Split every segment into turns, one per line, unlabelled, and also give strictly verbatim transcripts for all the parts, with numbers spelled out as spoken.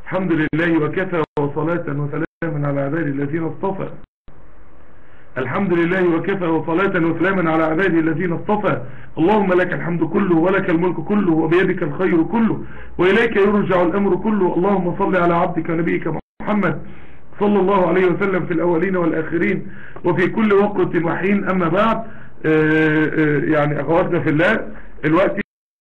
الحمد لله وكفى وصلاة وسلاما على عبادي الذين اصطفى. الحمد لله وكفى وصلاة وسلاما على عبادي الذين اصطفى. اللهم لك الحمد كله ولك الملك كله وبيدك الخير كله وإليك يرجع الأمر كله. اللهم صل على عبدك ونبيك محمد صلى الله عليه وسلم في الأولين والآخرين وفي كل وقت وحين. أما بعد، يعني أخواتنا في الله، الوقت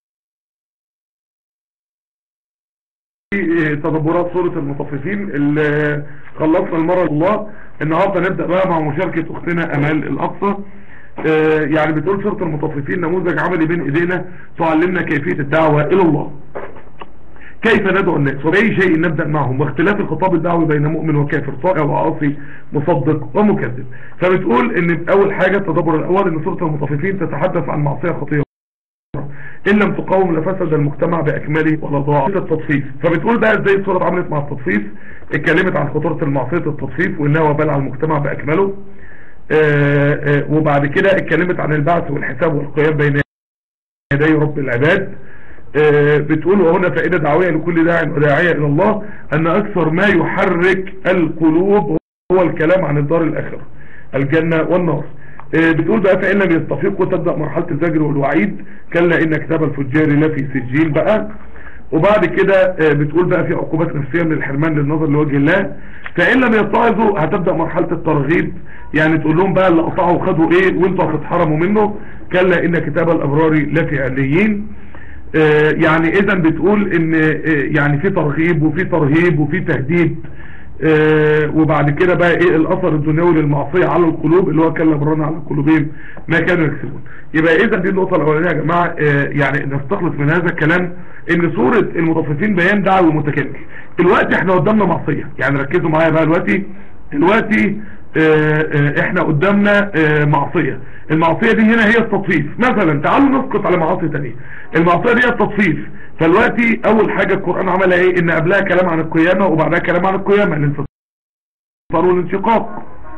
تدبرات سورة المطففين اللي خلصنا المرة الله. النهاردة نبدأ بقى مع مشاركة أختنا أمال الأقصى. يعني بتقول سورة المطففين نموذج عملي بين إيدينا تعلمنا كيفية الدعوة إلى الله، كيف ندعو الناس وبأي شيء نبدأ معهم، واختلاف الخطاب الدعوي بين مؤمن وكافر، طائع وعاصي، مصدق ومكذب. فبتقول ان اول حاجة التدبر الاول ان سورة المطففين تتحدث عن معصية خطيرة ان لم تقاوم لفسد المجتمع باكمله ولا ضاع التطفيف. فبتقول بقى ازاي السورة اتعاملت مع التطفيف. اتكلمت عن خطورة المعصية التطفيف وانها وبال على المجتمع باكمله. آآ آآ وبعد كده اتكلمت عن البعث والحساب والقيام بين يدي رب العباد. بتقول وهنا فائدة دعوية لكل داع وداعية الى الله ان اكثر ما يحرك القلوب هو الكلام عن الدار الاخرة، الجنة والنار. بتقول بقى فإن لم يستفيقوا تبدأ مرحلة الزجر والوعيد، كلا إن كتاب الفجار لفي سجين بقى. وبعد كده بتقول بقى في عقوبات نفسية من الحرمان للنظر لوجه الله. فإن لم يتعظوا هتبدأ مرحلة الترغيب، يعني تقول لهم بقى اللي قطعوا خدوا ايه وانتوا هتتحرموا منه، كلا إن كتاب الأبرار لفي عليين. يعني اذا بتقول ان يعني في ترغيب وفي ترهيب وفي تهديد. آه وبعد كده بقى ايه الاثر الدنيوي للمعصيه على القلوب اللي هو كلا برانا على قلوبهم ما كانوا يكسبون. يبقى اذا دي النقطه الاولانيه يا جماعه. آه يعني نستخلص من هذا الكلام ان سوره المطففين بيان دعوي متكامل. دلوقتي احنا قدامنا معصيه، يعني ركزوا معايا بقى دلوقتي دلوقتي آه آه احنا قدامنا آه معصيه. المعصيه دي هنا هي التطفيف. مثلا تعالوا نسقط على معاصي ثانيه. المعصيه دي التطفيف. فالوقتي اول حاجة القرآن عملها ايه؟ ان قبلها كلام عن القيامة وبعدها كلام عن القيامة، الانفطار والانشقاق،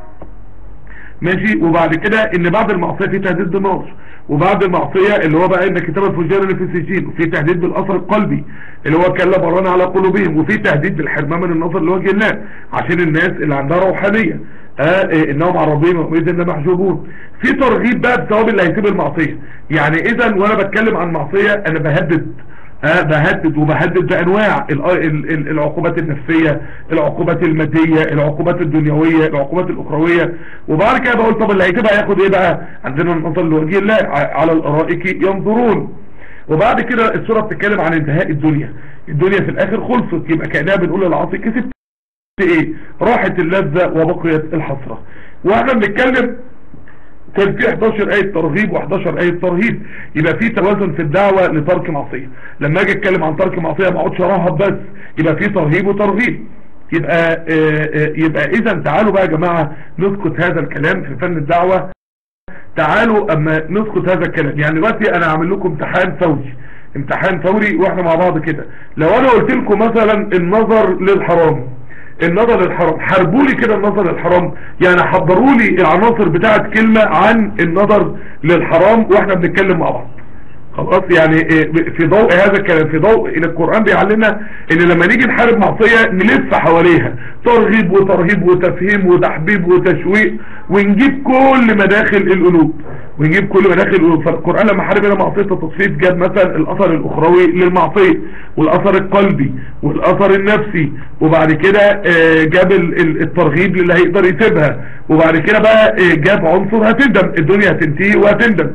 ماشي. وبعد كده ان بعد المعصية في تهديد بالنار، وبعد المعصية اللي هو بقى ان كتاب الفجار اللي في السجين، وفي تهديد بالاثر القلبي اللي هو كلا برانا على قلوبهم، وفي تهديد بالحرمان من النظر لوجه الله عشان الناس اللي عندها روحانية اه إيه انهم عن ربهم يومئذ لمحجوبون. في ترغيب بقى بثواب اللي هيسيب المعصية. يعني اذا وانا بتكلم عن معصية انا بهدد أه بهدد وبهدد بأنواع العقوبات النفسية، العقوبات المادية، العقوبات الدنيوية، العقوبات الأخروية. وبعد كده بقول طب اللي هيتبع ياخد ايه بقى؟ عندنا النظر لوجه الله على الأرائك ينظرون. وبعد كده السورة بتتكلم عن انتهاء الدنيا. الدنيا في الآخر خلصت، يبقى كأنها بنقول للعاصي كسبت ايه؟ راحت اللذة وبقيت الحسرة. واحنا بنتكلم كان في احداشر آية ترغيب وإحداشر آية ترهيب. يبقى في توازن في الدعوة لترك معصية. لما اجي اتكلم عن ترك معصية ما اقعدش ارهب بس، يبقى في ترهيب وترغيب. يبقى آآ آآ يبقى اذا تعالوا بقى يا جماعة نسكت هذا الكلام في فن الدعوة. تعالوا اما نسكت هذا الكلام. يعني دلوقتي انا هعمل لكم امتحان فوري، امتحان فوري واحنا مع بعض كده. لو انا قلت لكم مثلا النظر للحرام، النظر للحرام، حاربوا لي كده النظر للحرام، يعني حضروا لي العناصر بتاعت كلمة عن النظر للحرام واحنا بنتكلم مع بعض. خلاص، يعني في ضوء هذا الكلام، في ضوء ان القرآن بيعلمنا ان لما نيجي نحارب معصية نلف حواليها ترغيب وترهيب وتفهيم وتحبيب وتشويق، ونجيب كل مداخل القلوب ونجيب كل مداخل القلوب. فالقرآن لما حارب هنا معصية التطفيف جاب مثلا الاثر الاخروي للمعصية، والاثر القلبي، والاثر النفسي، وبعد كده جاب الترغيب للي هيقدر يسيبها، وبعد كده بقى جاب عنصر هتندم، الدنيا هتنتهي وهتندم.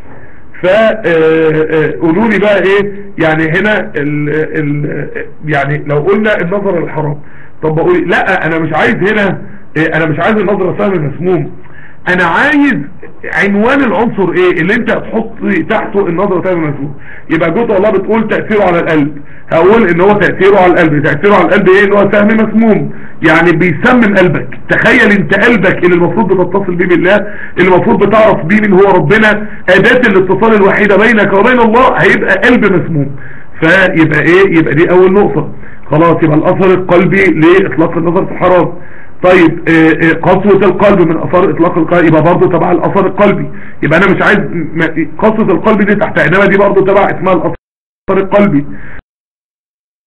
فقولوا لي بقى ايه يعني هنا ال ال يعني لو قلنا النظر للحرام، طب بقول لا انا مش عايز هنا إيه، انا مش عايز النظر سهل مسموم، انا عايز عنوان العنصر ايه اللي انت هتحط تحته النظر سهل مسموم. يبقى جوت الله بتقول تأثيره على القلب، هقول ان هو تأثيره على القلب. تأثيره على القلب ايه؟ ان هو سهم مسموم، يعني بيسمم قلبك. تخيل انت قلبك اللي المفروض بتتصل بيه بالله، اللي المفروض بتعرف بيه من هو ربنا، اداة الاتصال الوحيدة بينك وبين الله، هيبقى قلب مسموم. فيبقى ايه؟ يبقى دي اول نقطة. خلاص، يبقى الاثر القلبي لاطلاق النظر في الحرام. طيب قسوة القلب من اثار اطلاق القلب، يبقى برضه تبع الاثر القلبي. يبقى انا مش عايز قسوة القلب دي تحت، انما دي برضه تبع اسمها الاثر القلبي.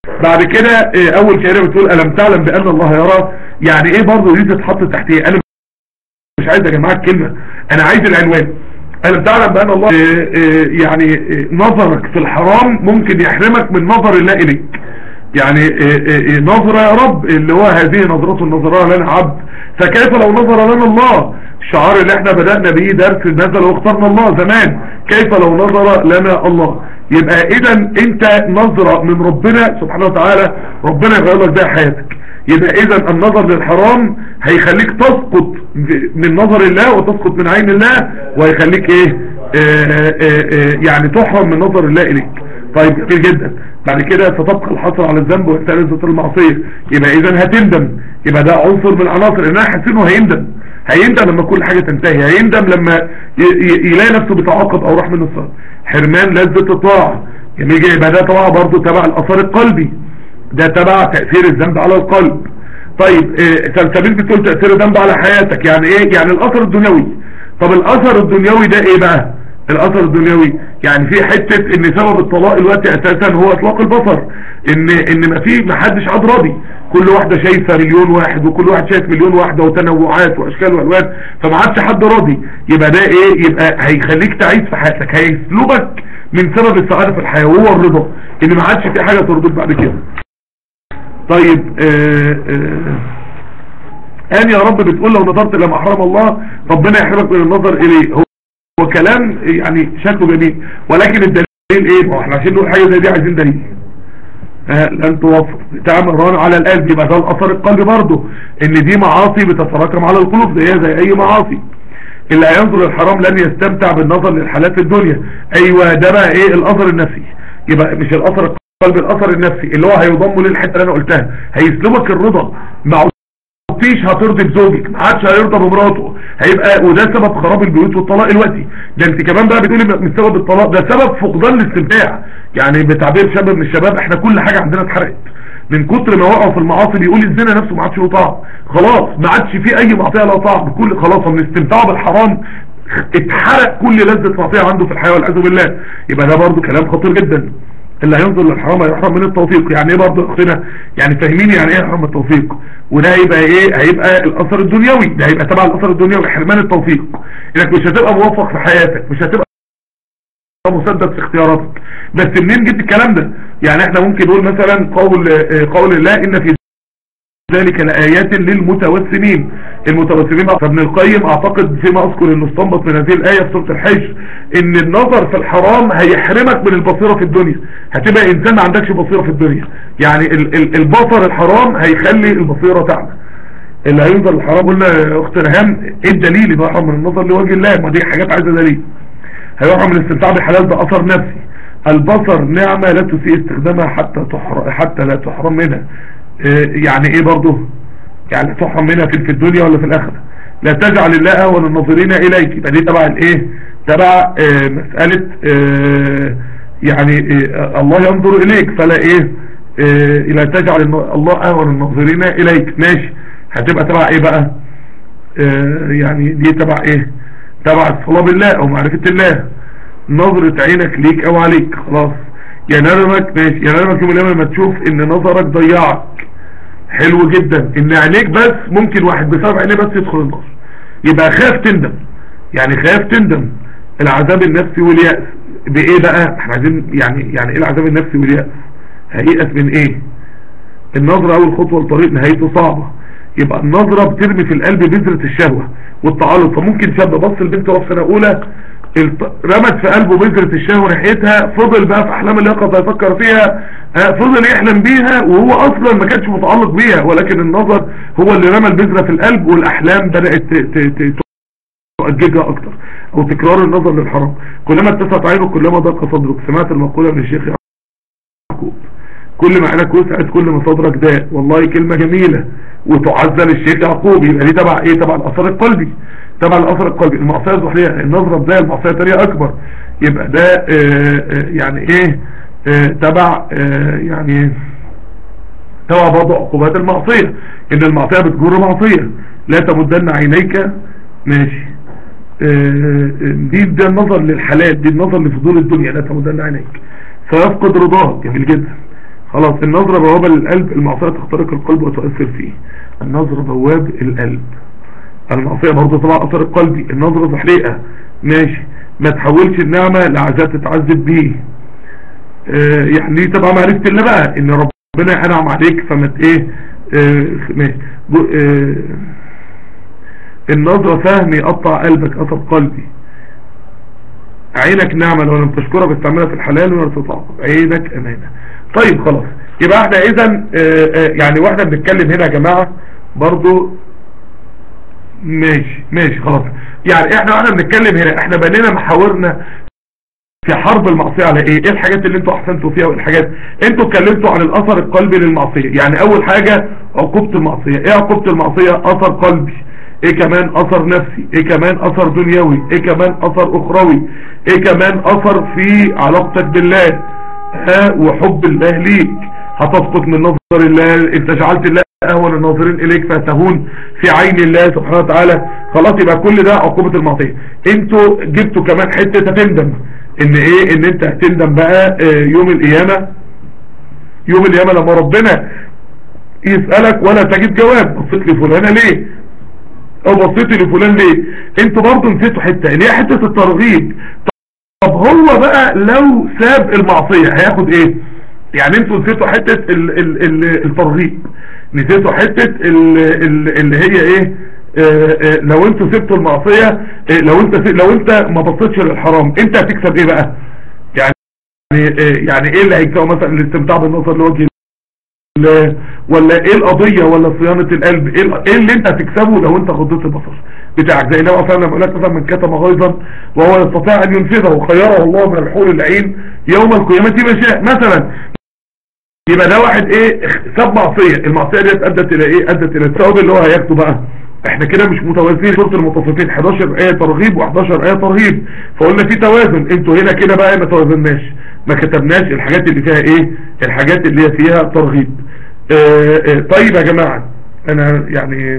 بعد كده اه اول شيء بتقول الم تعلم بان الله يرى. يعني ايه برضه دي تتحط تحتيه؟ انا مش عايز يا جماعه الكلمه، انا عايز العنوان. الم تعلم بان الله اه اه يعني اه نظرك في الحرام ممكن يحرمك من نظر الله اليك. يعني اه اه نظرة يا رب اللي هو هذه نظرته النظرها لنا عبد، فكيف لو نظر لنا الله؟ الشعار اللي احنا بدأنا به درس نزل واخترنا الله زمان، كيف لو نظر لنا الله؟ يبقى اذا انت نظرة من ربنا سبحانه وتعالى ربنا يغير لك بها حياتك. يبقى اذا النظر للحرام هيخليك تسقط من نظر الله وتسقط من عين الله، وهيخليك ايه اه اه اه يعني تحرم من نظر الله اليك. طيب كتير جدا. بعد كده ستبقى الحصر على الذنب وإحسان لذة المعصية. يبقى اذا هتندم، يبقى ده عنصر من عناصر ان انا حاسس انه هيندم. هيندم لما كل حاجة تنتهي، هيندم لما يلاقي نفسه بيتعاقب او راح منه الصلاة. حرمان لذة الطاعة. جميل. يبقى ده طبعا برضه تبع الاثار القلبي، ده تبع تأثير الذنب على القلب. طيب إيه سلسبيل بتقول تأثير الذنب على حياتك، يعني ايه؟ يعني الاثر الدنيوي. طب الاثر الدنيوي ده ايه بقى؟ الاثر الدنيوي يعني في حتة ان سبب الطلاق الوقت اساسا هو اطلاق البصر، ان ان ما في ما حدش قاعد راضي، كل واحدة شايفة مليون واحد وكل واحد شايف مليون واحدة وتنوعات واشكال والوان، فما عادش حد راضي. يبقى ده ايه؟ يبقى هيخليك تعيش في حياتك، هيسلبك من سبب السعادة في الحياة وهو الرضا، ان ما عادش في حاجة ترضيك بعد كده. طيب آآ آآ ان يا رب بتقول لو نظرت الى محرم الله ربنا يحرمك من النظر اليه. هو هو كلام يعني شكله جميل، ولكن الدليل ايه؟ ما احنا عشان نقول حاجه زي دي عايزين دليل. آه لن توفر تعمل ران على القلب، يبقى ده الاثر القلبي برضه، ان دي معاصي بتتراكم على القلوب زيها زي اي معاصي. اللي هينظر الحرام لن يستمتع بالنظر للحالات الدنيا. ايوه ده بقى ايه؟ الاثر النفسي. يبقى مش الاثر القلبي، الاثر النفسي اللي هو هيضم للحته اللي انا قلتها، هيسلبك الرضا. ما عدتيش هترضي بزوجك، ما عادش هيرضى بمراته، هيبقى وده سبب خراب البيوت والطلاق الوقتي. ده انت كمان بقى بتقولي مش سبب الطلاق، ده سبب فقدان الاستمتاع. يعني بتعبير شاب من الشباب احنا كل حاجه عندنا اتحرقت من كتر ما وقعوا في المعاصي. بيقول الزنا نفسه ما عادش له طعم، خلاص ما عادش فيه اي معصيه لها طعم، كل خلاص من استمتاعه بالحرام اتحرق كل لذة معصيه عنده في الحياه والعياذ بالله. يبقى ده برضو كلام خطير جدا. اللي هينظر للحرام هيحرم من التوفيق. يعني ايه برضه اختنا؟ يعني فاهميني يعني ايه يحرم التوفيق؟ وده هيبقى ايه؟ هيبقى الاثر الدنيوي، ده هيبقى تبع الاثر الدنيوي حرمان التوفيق، انك مش هتبقى موفق في حياتك، مش هتبقى مسدد في اختياراتك. بس منين جبت الكلام ده؟ يعني احنا ممكن نقول مثلا قول قول الله ان في ذلك لآيات للمتوسمين. المتوسمين ابن القيم اعتقد فيما اذكر انه استنبط من هذه الآية في سورة الحج ان النظر في الحرام هيحرمك من البصيرة في الدنيا، هتبقى انسان ما عندكش بصيرة في الدنيا. يعني ال ال البصر الحرام هيخلي البصيرة تعمى. اللي هينظر الحرام قلنا يا اخت رهام ايه الدليل؟ يبقى يحرم من النظر لوجه الله، ما دي حاجات عايزة دليل. هيحرم من الاستمتاع بالحلال، ده اثر نفسي. البصر نعمة لا تسيء استخدامها حتى تحرم حتى لا تحرم منها. يعني ايه برضه؟ يعني تحرم منها في الدنيا ولا في الاخره. لا تجعل الله اهون الناظرين اليك، يبقى دي تبع الايه؟ تبع آه مساله آه يعني آه الله ينظر اليك، فلا ايه آه لا تجعل الله اهون الناظرين اليك. ماشي، هتبقى تبع ايه بقى؟ آه يعني دي تبع ايه؟ تبع الصلاه بالله او معرفه الله. نظره عينك ليك او عليك، خلاص ينامك. ماشي، ينامك يوم القيامه لما تشوف ان نظرك ضيعك. حلو جدا ان عينيك بس ممكن واحد بسبب عينيه بس يدخل النار، يبقى خاف تندم. يعني خاف تندم. العذاب النفسي واليأس بايه بقى؟ احنا عايزين يعني يعني ايه العذاب النفسي واليأس؟ هيئس من ايه؟ النظرة اول خطوة لطريق نهايته صعبة. يبقى النظرة بترمي في القلب بذرة الشهوة والتعلق. فممكن شاب بص البنت وهو في سنة اولى رمت في قلبه بذرة الشهوة ناحيتها، فضل بقى في احلام اليقظة يفكر فيها، فضل يحلم بيها وهو اصلا ما كانش متعلق بيها، ولكن النظر هو اللي رمى البذرة في القلب، والاحلام بدأت تؤججها اكتر، او تكرار النظر للحرام. كلما اتسعت عينك كلما ضاق صدرك. سمعت المقولة من الشيخ يعقوب، كل ما عينك وسعت كل ما صدرك ضاق. والله كلمة جميلة وتعزل الشيخ يعقوب. يبقى دي تبع ايه؟ تبع الاثر القلبي، تبع الاثر القلبي. المعصيه الزحليه النظره بدايه، المعصيه تانية اكبر. يبقى ده آآ آآ يعني ايه؟ تبع يعني تبع برضه عقوبات المعصيه، ان المعصيه بتجر معصيه. لا تمدن عينيك. ماشي، دي ده النظر للحلال، دي النظر لفضول الدنيا. لا تمدن عينيك فيفقد رضاك. جميل جدا. خلاص. النظرة بوابة للقلب، المعصية تخترق القلب وتؤثر فيه. النظرة بواب القلب، المعصية برضه طبعا اثر القلبي. النظرة زحليقة، ماشي. ما تحولش النعمة لعذاب تتعذب بيه. اه يعني دي تبقى معرفة الله بقى، ان ربنا انعم عليك فما ايه. اه ماشي. اه النظرة فهم يقطع قلبك اثر قلبي. عينك نعمة لو لم تشكرها باستعمالها في الحلال ولا تتعاقب. عينك امانة. طيب خلاص، يبقى احنا اذا يعني واحنا بنتكلم هنا يا جماعة برضو، ماشي ماشي خلاص. يعني احنا واحنا بنتكلم هنا احنا بنينا محاورنا في حرب المعصية على ايه؟ ايه الحاجات اللي انتوا احسنتوا فيها والحاجات انتوا اتكلمتوا عن الاثر القلبي للمعصية. يعني اول حاجة عقوبة المعصية. ايه عقوبة المعصية؟ اثر قلبي. ايه كمان؟ اثر نفسي. ايه كمان؟ اثر دنيوي. ايه كمان؟ اثر اخروي. ايه كمان؟ اثر في علاقتك بالله ها وحب الله ليك. هتسقط من نظر الله، انت جعلت الله اهون الناظرين اليك فتهون في عين الله سبحانه وتعالى. خلاص، يبقى كل ده عقوبة المعصية. انتوا جبتوا كمان حتة هتندم، ان ايه؟ ان انت هتندم بقى يوم القيامة. يوم القيامة لما ربنا يسألك ولا تجد جواب، بصيت لفلانة ليه او بصيت لفلان ليه. انتوا برضو نسيتوا حتة اللي هي حتة الترغيب. طب هو بقى لو ساب المعصية هياخد ايه؟ يعني انتوا نسيتوا حتة ال ال ال الترغيب، نسيتوا حتة ال ال اللي هي ايه؟ اه اه لو انتوا سبتوا المعصية، اه لو انت لو انت ما بصيتش للحرام انت هتكسب ايه بقى؟ يعني اه يعني ايه اللي هيكسبه؟ مثلا الاستمتاع بالنظر لوجه الله، ولا ايه القضية، ولا صيانة القلب؟ ايه اللي انت هتكسبه لو انت غضيت البصر بتاعك؟ زي النبي صلى الله عليه وسلم يقول لك مثلا من كتم غيظا وهو يستطيع ان ينفذه خيره الله من الحور العين يوم القيامة ما شاء مثلا. يبقى ده واحد ايه؟ ساب معصية. المعصية دي ادت الى ايه؟ ادت الى الثواب اللي هو هياخده بقى. احنا كده مش متوازنين. سورة المطففين حداشر آية ترغيب وحداشر آية ترهيب، فقلنا في توازن. انتوا هنا كده بقى ما توازناش، ما كتبناش الحاجات اللي فيها ايه؟ الحاجات اللي هي فيها ترغيب. اه اه طيب يا جماعة، انا يعني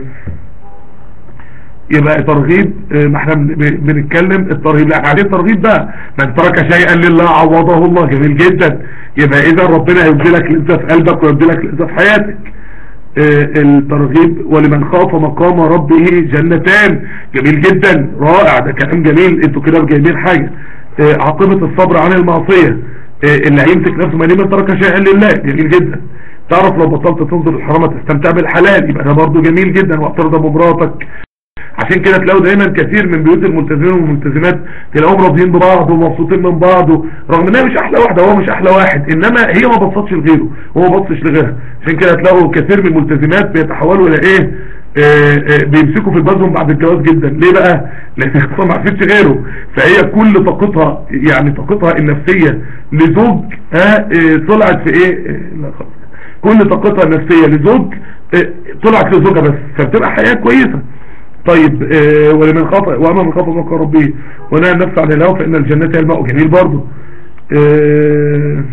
يبقى ترغيب. اه ما احنا بنتكلم الترغيب، لا احنا عايزين ترغيب بقى. من ترك شيئا لله عوضه الله. جميل جدا. يبقى اذا ربنا هيبدلك لذة في قلبك ويبدلك لذة في حياتك. اه الترغيب ولمن خاف مقام ربه جنتان. جميل جدا، رائع، ده كلام جميل. انتوا كده جايبين حاجة. اه عاقبة الصبر عن المعصية. اه اللي هيمسك نفسه من من ترك شيئا لله. جميل جدا. تعرف لو بطلت تنظر الحرام تستمتع بالحلال، يبقى ده برضه جميل جدا. واعترض بمراتك. عشان كده تلاقوا دايما كثير من بيوت الملتزمين والملتزمات تلاقوهم راضيين ببعض ومبسوطين من بعض، رغم انها مش احلى واحده هو مش احلى واحد، انما هي ما بصتش لغيره وهو ما بصش لغيرها. عشان كده تلاقوا كثير من الملتزمات بيتحولوا الى ايه؟ آآ آآ بيمسكوا في البزهم بعد الجواز جدا. ليه بقى؟ لان هي ما عرفتش غيره. فهي كل طاقتها يعني طاقتها النفسيه لزوج ها طلعت في ايه؟ لا خلاص. كل طاقتها النفسيه لزوج طلعت لزوجها بس، فبتبقى حياه كويسه. طيب اه ولمن خاف واما من خاف مقام ربه ونهى النفس عن الهوى فان الجنه هي المأوى. جميل برضه. اه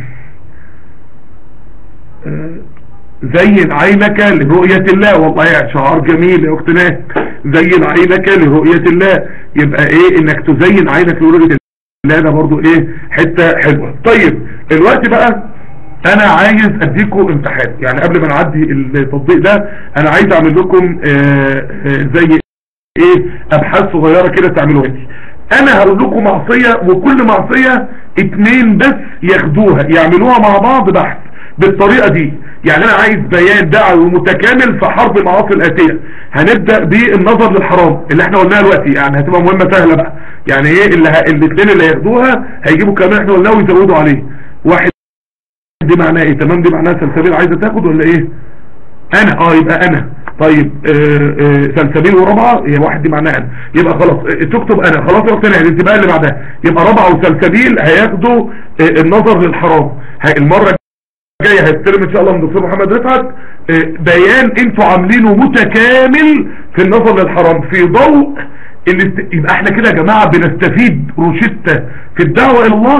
اه زين عينك لرؤية الله. والله شعار جميل يا اختنا. زين عينك لرؤية الله. يبقى ايه؟ انك تزين عينك لرؤية الله، ده برضه ايه؟ حتة حلوة. طيب الوقت بقى انا عايز اديكم امتحان. يعني قبل ما نعدي التطبيق ده انا عايز اعمل لكم اه اه زي ايه؟ ابحاث صغيرة كده تعملوها. انا هقول لكم معصية، وكل معصية اتنين بس ياخدوها يعملوها مع بعض بحث بالطريقة دي. يعني انا عايز بيان دعوي متكامل في حرب المعاصي الاتية. هنبدأ بالنظر للحرام اللي احنا قلناها دلوقتي، يعني هتبقى مهمة سهلة بقى. يعني ايه اللي ه... الاثنين اللي هياخدوها هيجيبوا كمان احنا قلناه ويزودوا عليه. واحد دي معناه ايه؟ تمام، دي معناها سلسبيل عايزة تاخد ولا ايه؟ انا اه يبقى انا. طيب آه آه سلسبيل ورابعة هي واحد، دي معناها انا. يبقى خلاص اه تكتب انا. خلاص يا اختنا الانتباه اللي بعدها يبقى رابعة وسلسبيل هياخدوا اه النظر للحرام. المرة جاي هيستلم ان شاء الله من دكتور محمد رفعت اه بيان انتوا عاملينه متكامل في النظر للحرام في ضوء اللي. يبقى احنا كده يا جماعة بنستفيد روشتة في الدعوة الى الله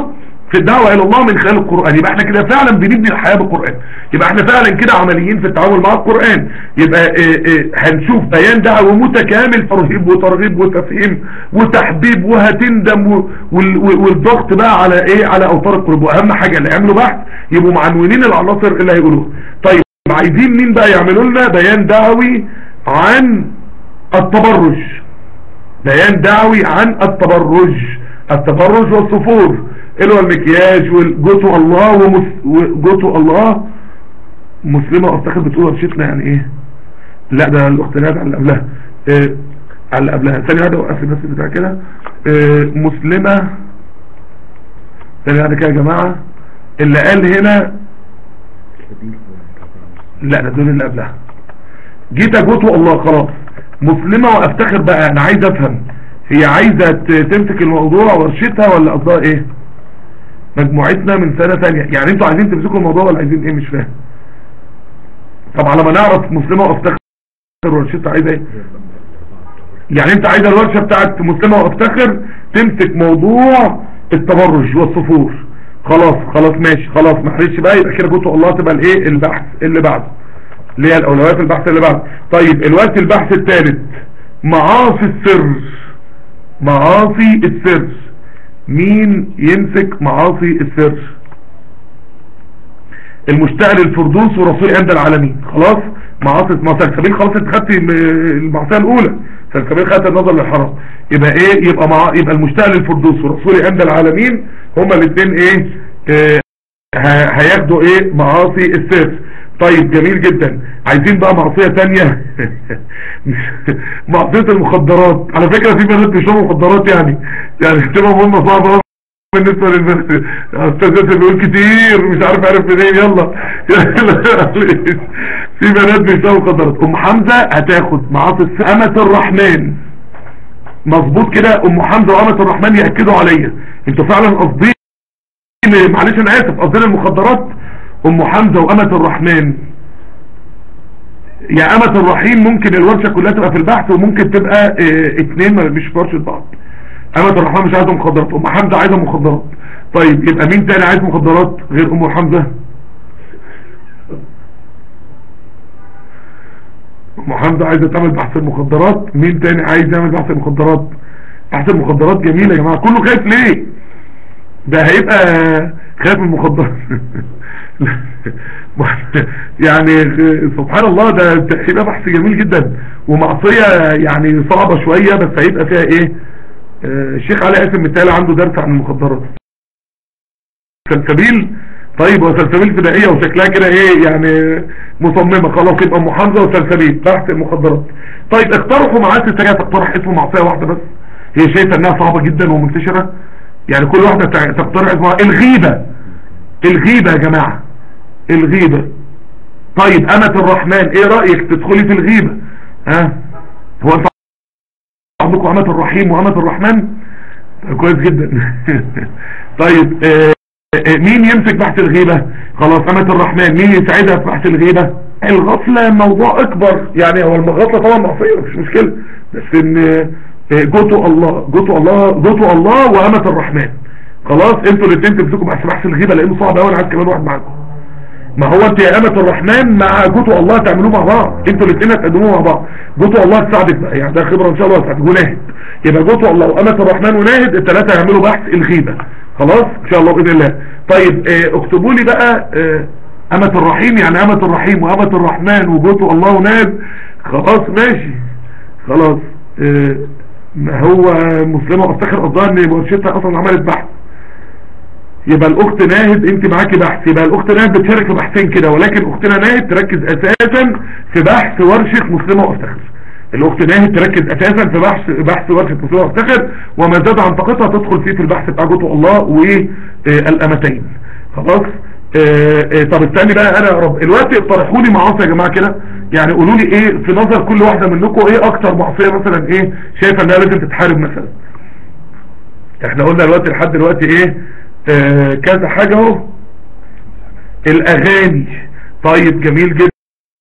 في الدعوة الى الله من خلال القرآن. يبقى احنا كده فعلا بنبني الحياة بالقرآن، يبقى احنا فعلا كده عمليين في التعامل مع القرآن. يبقى اه اه هنشوف بيان دعوة متكامل، ترهيب وترغيب وتفهيم وتحبيب وهتندم والضغط بقى على ايه، على اوتار القلوب. واهم حاجة اللي يعملوا بحث يبقوا معنونين العناصر اللي هيقولوها. طيب عايزين مين بقى يعملوا لنا بيان دعوي عن التبرج، بيان دعوي عن التبرج، التبرج والصفور اللي هو المكياج والجوتو الله ومس... وجوتو الله مسلمة افتخر بتقول ورشتنا يعني ايه. لا ده الاخت نادى على اللي قبلها، إيه على اللي قبلها ثانية واحدة وقفل بس بتاع كده. إيه مسلمة ثانية واحدة كده يا جماعة. اللي قال هنا لا ده دول اللي قبلها. جيت جوتو الله خلاص مسلمة وافتخر بقى. انا عايز افهم هي عايزة تمسك الموضوع ورشتها ولا قصدها ايه؟ مجموعتنا من سنة تانية يعني انتوا عايزين تمسكوا الموضوع ولا عايزين ايه؟ مش فاهم. طب على ما نعرف مسلمة وافتخر ورشتها عايزة ايه؟ يعني انت عايزة الورشة بتاعت مسلمة وافتخر تمسك موضوع التبرج والصفور. خلاص خلاص ماشي خلاص معلش بقى. يبقى كده جوتو الله تبقى الايه البحث اللي بعده اللي هي الاولويات البحث اللي بعده. طيب الوقت البحث الثالث معاصي السر، معاصي السر. مين يمسك معاصي السر؟ المشتغل الفردوس ورسول عند العالمين. خلاص معاصي ما سلسبيل خلاص انت خدت المعصيه الاولى، سلسبيل خدت النظر للحرام. يبقى ايه؟ يبقى مع يبقى المشتغل الفردوس ورسول عند العالمين هما الاثنين ايه, إيه هياخدوا ايه معاصي السر. طيب جميل جدا. عايزين بقى معصية تانية معصية المخدرات. على فكرة في بنات بيشربوا مخدرات يعني يعني تبقى مهمة صعبة بالنسبة للبنات. استاذات اللي بيقول كتير مش عارف عارف منين. يلا في بنات بيشربوا مخدرات. ام حمزة هتاخد معاصي أمة الرحمن. مظبوط كده. ام حمزة وأمة الرحمن يأكدوا عليا انتوا فعلا قصدين، معلش انا اسف، قصدين المخدرات ام حمزة وأمة الرحمن. يا أمة الرحيم ممكن الورشة كلها تبقى في البحث وممكن تبقى اه اتنين مش في ورشة بعض. أمة الرحمن مش عايزة مخدرات، ام حمزة عايزة مخدرات. طيب يبقى مين تاني عايز مخدرات غير ام حمزة؟ ام حمزة عايزة تعمل بحث المخدرات. مين تاني عايز يعمل بحث المخدرات؟ بحث المخدرات جميلة يا جماعة. كله خايف ليه؟ ده هيبقى خايف من المخدرات يعني سبحان الله. ده هيبقى بحث جميل جدا ومعصية يعني صعبة شوية بس هيبقى فيها ايه. آه الشيخ علي قاسم مثالي عنده درس عن المخدرات. سلسبيل. طيب وسلسبيل فدائية وشكلها كده ايه يعني مصممة. خلاص يبقى ام حمزة وسلسبيل بحث المخدرات. طيب اقترحوا معاصي تانية تقترح اسم معصية واحدة بس هي شايفة انها صعبة جدا ومنتشرة. يعني كل واحدة تقترح اسمها. الغيبة. الغيبة يا جماعة الغيبة. طيب أمة الرحمن ايه رأيك تدخلي في الغيبة؟ ها هو انت عندكم أمة الرحيم وأمة الرحمن؟ كويس جدا طيب آه مين يمسك بحث الغيبة؟ خلاص أمة الرحمن. مين يساعدها في بحث الغيبة؟ الغفلة موضوع اكبر يعني. هو الغفلة طبعا معصية مش مشكلة بس ان جوتو الله جوتو الله جوتو الله وأمة الرحمن. خلاص انتوا الاثنين تمسكوا بحث بحث الغيبة لانه صعب قوي. انا عايز كمان واحد معاكم. ما هو انت يا أمة الرحمن مع جوتو الله تعملوه مع بعض. انتوا الاثنين هتقدموه مع بعض. جوتو الله تساعدك بقى يعني ده خبرة ان شاء الله هتساعدك. وناهد يبقى جوتو الله وأمة الرحمن وناهد الثلاثة هيعملوا بحث الغيبة. خلاص ان شاء الله باذن الله. طيب اه اكتبوا لي بقى اه أمة الرحيم يعني أمة الرحيم وأمة الرحمن وجوتو الله وناهد. خلاص ماشي خلاص. اه ما هو مسلمة افتخر قصدها ان ورشتها اصلا عملت بحث. يبقى الاخت ناهد انت معاكي بحث. يبقى الاخت ناهد بتشارك في بحثين كده ولكن اختنا ناهد تركز اساسا في بحث ورشة مسلمة وافتخر. الاخت ناهد تركز اساسا في بحث بحث ورشة مسلمة وافتخر وما زاد عن طاقتها تدخل فيه في البحث بتاع جوتو الله والامتين. خلاص. اه اه طب استني بقى انا يا رب الوقت اقترحوا لي معاصي يا جماعه كده يعني. قولوا لي ايه في نظر كل واحده منكم ايه اكتر معصيه مثلا ايه شايفه انها لازم تتحارب مثلا. احنا قلنا دلوقتي لحد دلوقتي ايه اه كذا حاجه اهو. الاغاني. طيب جميل جدا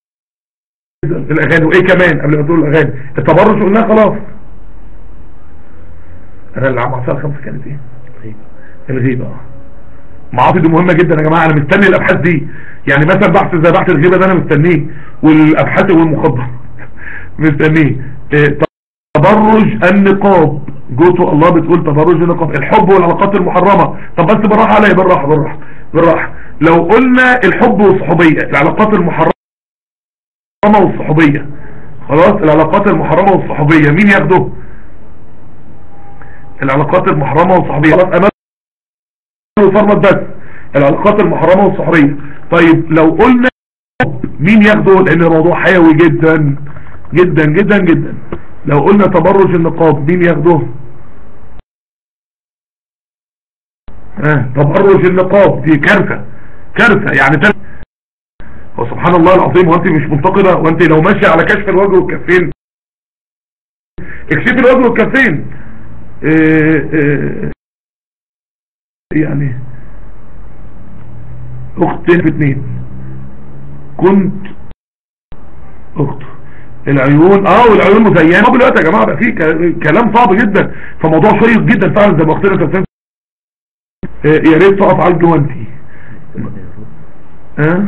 الاغاني. وايه كمان قبل ما تقول الاغاني؟ التبرج قلناه خلاص. انا اللي المعصيه الخمسه كانت ايه؟ الغيبه. معاطي دي مهمة جدا يا جماعة. انا مستني الابحاث دي، يعني مثلا بحث زي بحث الغيبة ده انا مستنيه، والابحاث والمخدرات مستنيه. إيه تبرج النقاب، جوته الله بتقول تبرج النقاب، الحب والعلاقات المحرمة. طب بس بالراحة عليا، بالراحة بالراحة بالراحة. لو قلنا الحب والصحوبية، العلاقات المحرمة والصحوبية، خلاص العلاقات المحرمة والصحوبية مين ياخده؟ العلاقات المحرمة والصحوبية، خلاص امان وصرمت بس العلاقات المحرمة والصحوبية. طيب لو قلنا مين ياخده؟ لان الموضوع حيوي جدا جدا جدا جدا. لو قلنا تبرج النقاب مين ياخده؟ اه تبرج النقاب دي كارثة كارثة يعني تل... وسبحان الله العظيم، وانت مش منتقدة؟ وانت لو ماشية على كشف الوجه والكفين اكشف الوجه والكفين. اه اه يعني اختين في اتنين كنت اخت العيون، اه والعيون مزينه. طب دلوقتي يا جماعه بقى في كلام صعب جدا، فموضوع شيق جدا فعلا زي ما اختنا تفهم. آه يا ريت تقف على الجوانتي. اه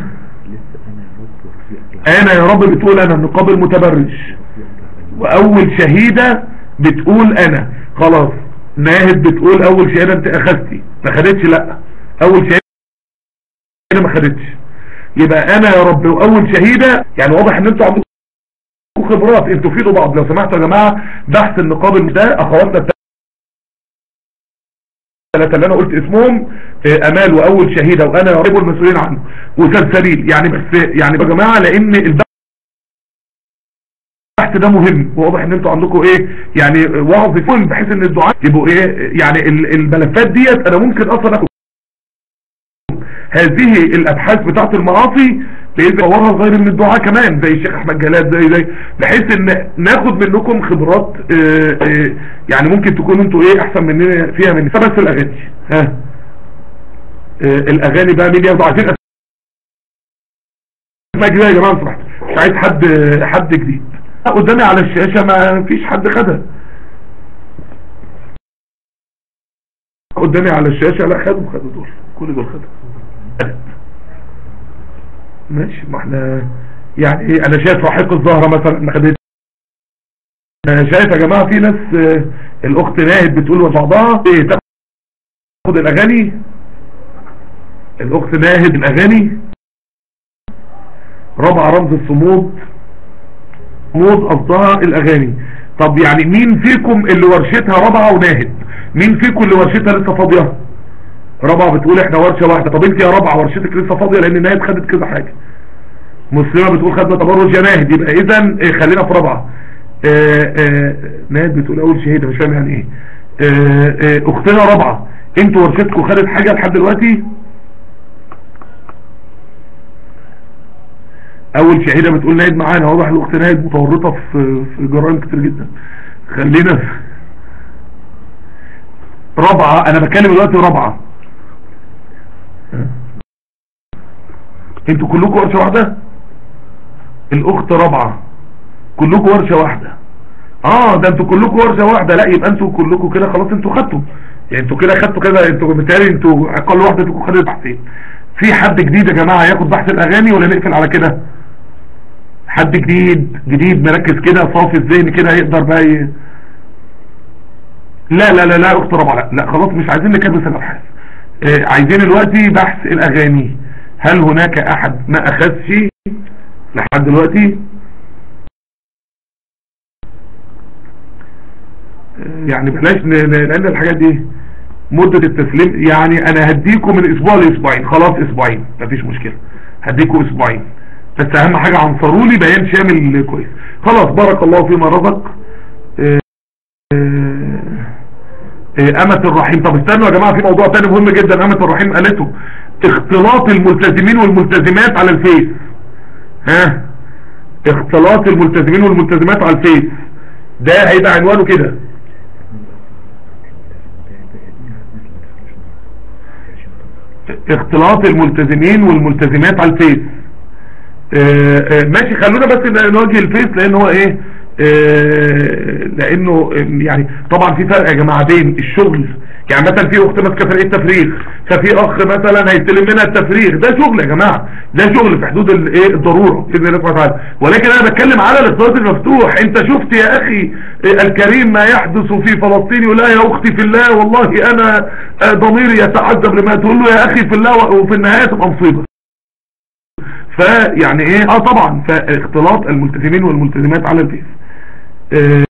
انا يا رب بتقول انا النقاب المتبرج، واول شهيده بتقول انا. خلاص ناهد بتقول اول شهيده انت اخذتي، ما خدتش. لا اول شهيده ما خدتش، يبقى انا يا رب واول شهيده. يعني واضح ان انتوا عندكم خبرات، انتوا فيدوا بعض. لو سمحتوا يا جماعه بحث النقاب ده اخواتنا الثلاثه اللي انا قلت اسمهم، امال واول شهيده وانا يا رب المسؤولين عنه وسلسبيل، يعني بس يعني يا جماعه لان البحث ده مهم، واضح ان انتوا عندكم ايه يعني وعظ فهم، بحيث ان الدعاء يبقوا ايه يعني الملفات ديت. انا ممكن اصلا اخد هذه الابحاث بتاعت المعاصي باذن الله غير من الدعاء كمان زي الشيخ احمد جلال، زي زي بحيث ان ناخد منكم خبرات اه اه يعني ممكن تكونوا انتوا ايه احسن مننا فيها. من بس الاغاني، ها اه الاغاني بقى مين ياخدوا؟ عايزين اسماء جديده يا جماعه صراحه، مش عايز حد حد جديد. قدامي على الشاشه ما فيش حد خدها قدامي على الشاشه. لا خدوا خدوا دول، كل دول خدوا. ماشي، ما احنا يعني ايه، انا شايف رحيق الزهرة مثلا ما خدتش. شايف يا جماعة في ناس اه الاخت ناهد بتقول وبعضها ايه تاخد الاغاني. الاخت ناهد الاغاني. رابعة رمز الصمود، صمود قصدها الاغاني. طب يعني مين فيكم اللي ورشتها رابعة وناهد؟ مين فيكم اللي ورشتها لسه فاضية؟ رابعة بتقول احنا ورشة واحدة. طب انت يا رابعة ورشتك لسه فاضية؟ لان ناهد خدت كذا حاجة. مسلمة بتقول خدنا تبرج يا ناهد، يبقى اذا اه خلينا في رابعة. اه اه ناهد بتقول اول شهيدة، مش فاهم يعني ايه. اه اه اختنا رابعة، انتوا ورشتكم خدت حاجة لحد دلوقتي؟ اول شهيدة بتقول ناهد معانا، واضح الاخت ناهد متورطة في في جرائم كتير جدا. خلينا في رابعة، انا بتكلم دلوقتي رابعة. انتوا كلكم ورشة واحدة؟ الاخت رابعة كلكم ورشة واحدة. اه ده انتوا كلكم ورشة واحدة. لا يبقى انتوا كلكم كده خلاص انتوا خدتوا، يعني انتوا كده خدتوا كده. انتوا بالتالي انتوا اقل واحدة فيكم خدت بحثين. في حد جديد يا جماعة ياخد بحث الاغاني ولا نقفل على كده؟ حد جديد جديد مركز كده صافي الذهن كده يقدر بقى ي... لا لا لا لا اخت رابعة لا لا خلاص مش عايزين نكبس الابحاث. اه عايزين دلوقتي بحث الاغاني. هل هناك احد ما اخذش لحد دلوقتي؟ يعني بلاش لان الحاجات دي مدة التسليم، يعني انا هديكم من اسبوع لاسبوعين. خلاص اسبوعين مفيش مشكلة، هديكم اسبوعين، بس اهم حاجة عنصروا لي بيان شامل كويس. خلاص بارك الله فيما رزق. أمة الرحيم. طب استنوا يا جماعة في موضوع تاني مهم جدا أمة الرحيم قالته، اختلاط الملتزمين والملتزمات على الفيس. ها اختلاط الملتزمين والملتزمات على الفيس ده هيبقى عنوانه كده. اختلاط الملتزمين والملتزمات على الفيس. اه اه ماشي، خلونا بس نواجه الفيس لان هو ايه اه لانه يعني طبعا في فرق يا جماعة بين الشغل يعني مثلا في اخت ماسكه فريق التفريغ، ففي اخ مثلا هيستلم منها التفريغ، ده شغل يا جماعه، ده شغل في حدود الايه الضروره باذن الله سبحانه وتعالى. ولكن انا بتكلم على الاختلاط المفتوح. انت شفت يا اخي الكريم ما يحدث في فلسطين، ولا يا اختي في الله والله انا ضميري يتعذب لما تقول له يا اخي في الله، وفي النهايه تبقى مصيبه. فيعني ايه اه طبعا فاختلاط الملتزمين والملتزمات على الفيس. اه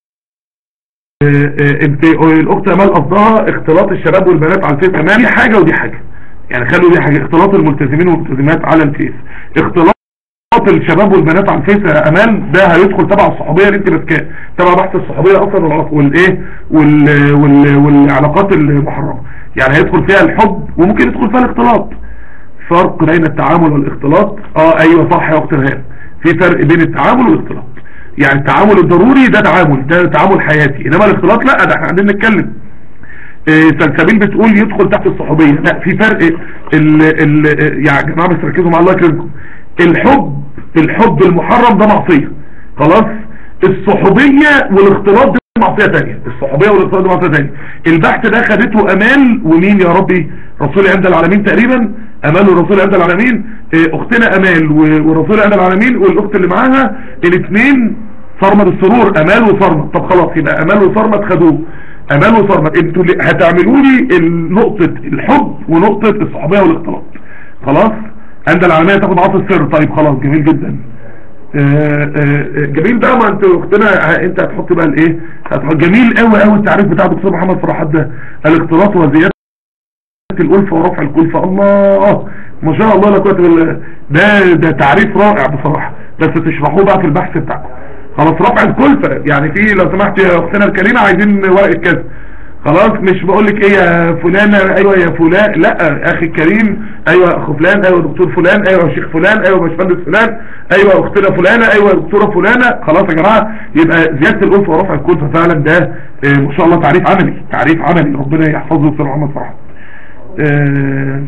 اه الاخت امال قصدها اختلاط الشباب والبنات على الفيس. امال دي حاجه ودي حاجه، يعني خلوا دي حاجه، اختلاط الملتزمين والملتزمات على الفيس. اختلاط الشباب والبنات على الفيس يا امال ده هيدخل تبع الصحوبيه اللي انت ماسكاه، تبع بحث الصحوبيه اصلا والايه وال وال والعلاقات المحرمه، يعني هيدخل فيها الحب وممكن يدخل فيها الاختلاط. فرق بين التعامل والاختلاط. اه ايوه صح يا اخت رهان، في فرق بين التعامل والاختلاط. يعني التعامل الضروري ده تعامل، ده تعامل حياتي، انما الاختلاط لا، ده احنا قاعدين نتكلم. إيه سلسبيل بتقول يدخل تحت الصحوبيه، لا في فرق. ال ال يا جماعه بس ركزوا مع الله يكرمكم. الحب الحب المحرم ده معصيه خلاص، الصحوبيه والاختلاط دي معصيه ثانيه، الصحوبيه والاختلاط دي معصيه ثانيه. البحث ده خدته امال ومين يا ربي؟ رسول عند العالمين تقريبا، امال ورسول عند العالمين. اختنا امال ورسول عند العالمين، والاخت اللي معاها الاثنين صرمد السرور، امال وصرمد. طب خلاص يبقى امال وصرمد خدوه، امال وصرمد انتوا هتعملوا لي نقطه الحب ونقطه الصحوبيه والاختلاط خلاص. عند العالمين تاخد عصا السر. طيب خلاص جميل جدا. آآ آآ جميل بقى. ما انت اختنا انت هتحط بقى الايه، هتحط جميل قوي قوي التعريف بتاع دكتور محمد فرحات ده، الاختلاط وزياده الألفة ورفع الكلفة. الله ما شاء الله لا قوه الا بالله، ده ده تعريف رائع بصراحه، بس تشرحوه بقى في البحث بتاعكم خلاص. رفع الكلفه يعني في لو سمحت يا اختنا الكريمه عايزين ورقه كذا خلاص، مش بقول لك ايه يا فلانه ايوه يا فلان، لا اخي الكريم ايوه اخو فلان، ايوه دكتور فلان، ايوه شيخ فلان، ايوه باشمهندس فلان، ايوه اختنا فلانه، ايوه دكتوره فلانه. خلاص يا جماعه يبقى زياده الألفة ورفع الكلفه فعلا ده اه ما شاء الله تعريف عملي، تعريف عملي ربنا يحفظه دكتور محمد فرحات. اه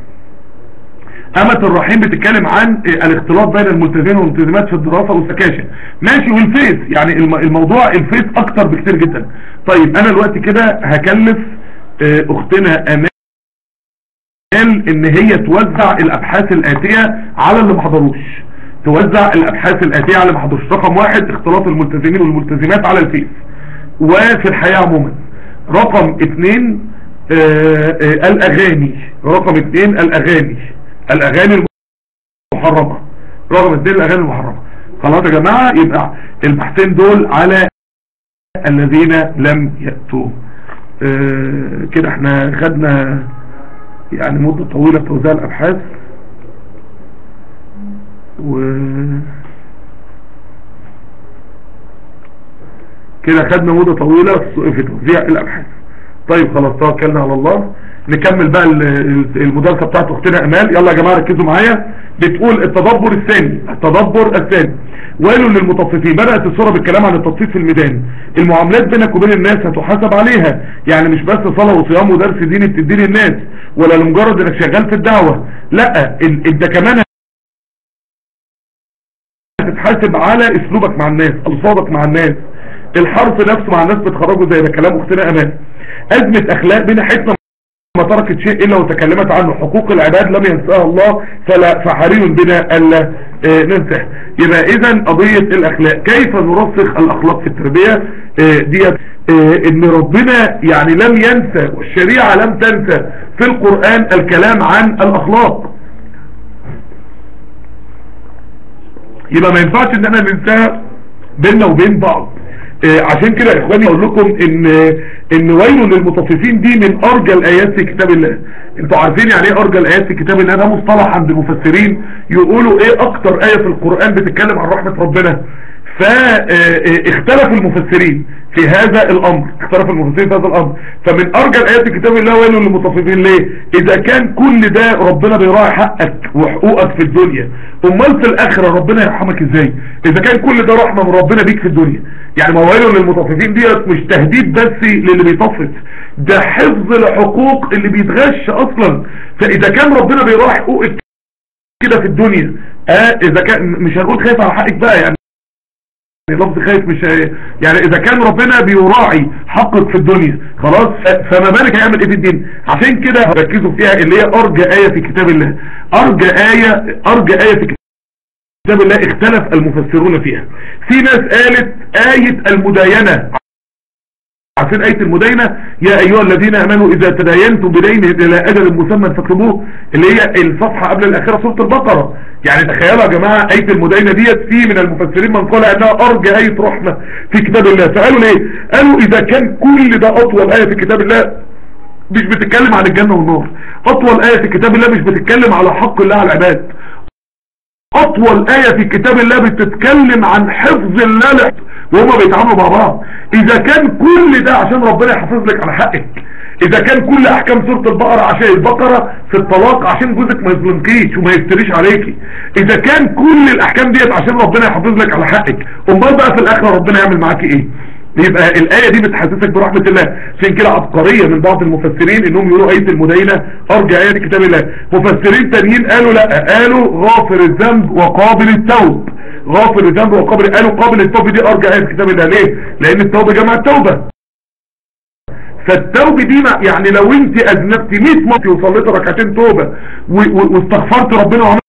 أمة الرحيم بتتكلم عن الاختلاط بين الملتزمين والملتزمات في الدراسة والسكاشن، ماشي. والفيس يعني الموضوع الفيس اكتر بكتير جدا. طيب انا الوقت كده هكلف اختنا امال ان هي توزع الابحاث الاتية على اللي ما حضروش، توزع الابحاث الاتية على اللي ما حضروش. رقم واحد اختلاط الملتزمين والملتزمات على الفيس وفي الحياة عموما. رقم اتنين الاغاني. رقم اتنين الاغاني الاغاني المحرمة. رقم اتنين الاغاني المحرمة. خلاص يا جماعة يبقى البحثين دول على الذين لم يأتوا. اه كده احنا خدنا يعني مدة طويلة في توزيع الابحاث، و كده خدنا مدة طويلة في توزيع الابحاث. طيب خلاص توكلنا على الله. نكمل بقى المدرسة بتاعت اختنا امال. يلا يا جماعة ركزوا معايا. بتقول التدبر الثاني، التدبر الثاني ويل للمطففين. بدأت الصورة بالكلام عن التطفيف في الميدان. المعاملات بينك وبين الناس هتحاسب عليها، يعني مش بس صلاة وصيام ودرس ديني بتديه للناس، ولا لمجرد انك شغال في الدعوة، لا انت كمان هتتحاسب على اسلوبك مع الناس، الفاظك مع الناس، الحرف نفسه مع الناس بتخرجه زي ده كلام اختنا امان. ازمة اخلاق بين حيثنا ما تركت شيء الا وتكلمت عنه. حقوق العباد لم ينساها الله فلا فحري بنا الا اه ننساه. يبقى اذا قضية الاخلاق، كيف نرسخ الاخلاق في التربية اه ديت اه ان ربنا يعني لم ينسى والشريعة لم تنسى في القرآن الكلام عن الاخلاق. يبقى ما ينفعش ان احنا ننساها بيننا وبين بعض. اه عشان كده يا اخواني اقول لكم ان ان ويل للمطففين دي من ارجى الايات في كتاب الله. انتوا عارفين يعني ايه ارجى الايات في كتاب الله؟ ده مصطلح عند المفسرين يقولوا ايه اكتر ايه في القرآن بتتكلم عن رحمة ربنا. فاختلف المفسرين في هذا الامر، اختلف المفسرين في هذا الامر. فمن ارجى الايات في كتاب الله ويل للمطففين. ليه؟ اذا كان كل ده ربنا بيراعي حقك وحقوقك في الدنيا، امال في الاخره ربنا يرحمك ازاي؟ اذا كان كل ده رحمه من ربنا بيك في الدنيا. يعني ما ويل للمطففين ديت مش تهديد بس للي بيطفف، ده حفظ لحقوق اللي بيتغش اصلا. فاذا كان ربنا بيراعي حقوقك كده في الدنيا، اه اذا كان مش هنقول خايف على حقك بقى، يعني لفظ خايف مش هي... يعني اذا كان ربنا بيراعي حقك في الدنيا خلاص، فما بالك هيعمل ايه في الدين؟ عشان كده ركزوا فيها، اللي هي ارجى آية في كتاب الله، ارجى آية ارجى آية في كتاب الله اختلف المفسرون فيها. في ناس قالت آية المداينة، عشان آية المداينة يا ايها الذين امنوا اذا تداينتم بدين الى اجل مسمى فاكتبوه، اللي هي الصفحة قبل الاخيرة سورة البقرة. يعني تخيلوا يا جماعة آية المداينة ديت، في من المفسرين من قال انها ارجى آية رحمة في كتاب الله. فقالوا ليه؟ قالوا اذا كان كل ده اطول آية في كتاب الله مش بتتكلم عن الجنة والنار، اطول آية في كتاب الله مش بتتكلم على حق الله على العباد، اطول آية في كتاب الله بتتكلم عن حفظ الله وهما بيتعاملوا مع بعض. اذا كان كل ده عشان ربنا يحافظ لك على حقك، اذا كان كل احكام سورة البقرة عشان البقرة في الطلاق عشان جوزك ما يظلمكيش وما يفتريش عليكي، اذا كان كل الاحكام ديت عشان ربنا يحافظ لك على حقك، امال بقى في الاخرة ربنا يعمل معاكي ايه؟ يبقى الآية دي بتحسسك برحمة الله. عشان كده عبقرية من بعض المفسرين انهم يقولوا آية المداينة ارجى آية في كتاب الله. مفسرين تانيين قالوا لا، قالوا غافر الذنب وقابل التوب، غافر الذنب وقابل، قالوا قابل التوب دي ارجى آية في كتاب الله. ليه؟ لان التوبة جمع التوبة، فالتوبة دي يعني لو انت اذنبتي مية مرة وصليت ركعتين توبة واستغفرت ربنا وعملت